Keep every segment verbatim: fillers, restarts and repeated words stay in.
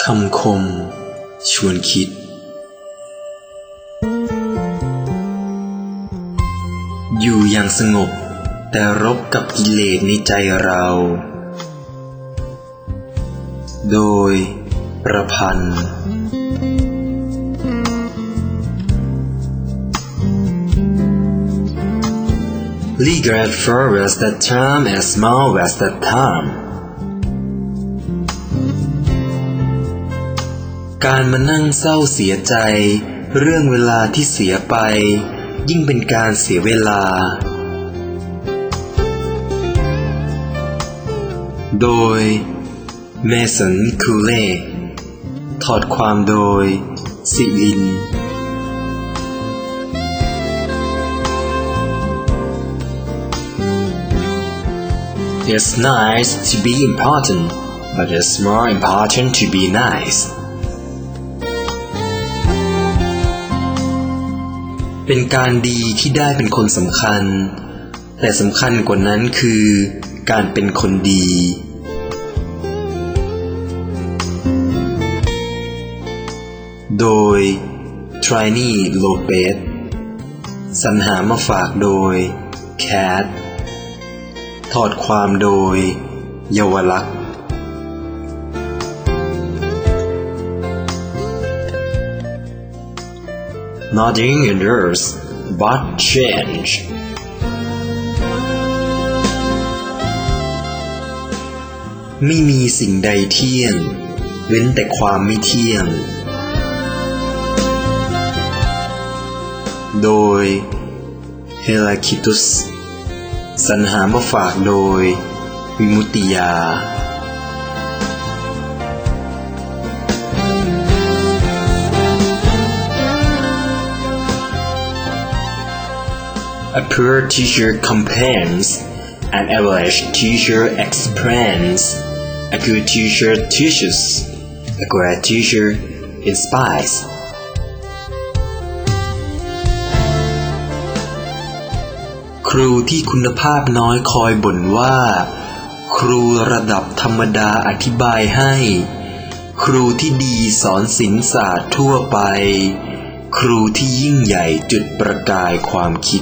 คำคมชวนคิดอยู่อย่างสงบแต่รบกับกิเลสในใจเรา โดยประพันธ์ Legal at first the term as small as the time การมานั่งเศร้าเสียใจเรื่องเวลาที่เสียไปยิ่งเป็นการเสียเวลาโดยเมสันคูเล่ถอดความโดยสิลิน It's nice to be important, but it's more important to be nice. เป็นการดีที่ได้เป็นคนสำคัญแต่สำคัญกว่านั้นคือการเป็นคนดีโดยทรายนี่โลเปสสรรหามาฝากโดยแคทถอดความโดยเยาวลักษณ์ Nothing endures but change ไม่มีสิ่งใดเที่ยงเว้นแต่ความไม่เที่ยงโดยเฮราคิตุสสรรหามาฝากโดยวิมุตติยา A poor teacher complains, an average teacher explains, a good teacher teaches, a great teacher inspiresครูที่คุณภาพน้อยคอยบ่นว่าครูระดับธรรมดาอธิบายให้ครูที่ดีสอนศิลปศาสตร์ทั่วไปครูที่ยิ่งใหญ่จุดประกายความคิด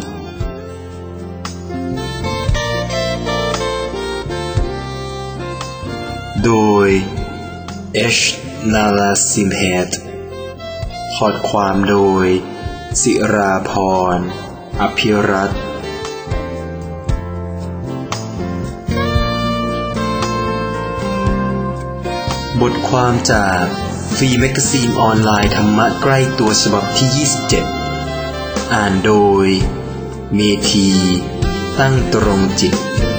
โดยเอชนาลาซิมเฮดถอดความโดยศิราพรอภิรัตน์บทความจากฟรีแมกาซีนออนไลน์ธรรมะใกล้ตัวฉบับที่ยี่สิบเจ็ดอ่านโดยเมธีตั้งตรงจิต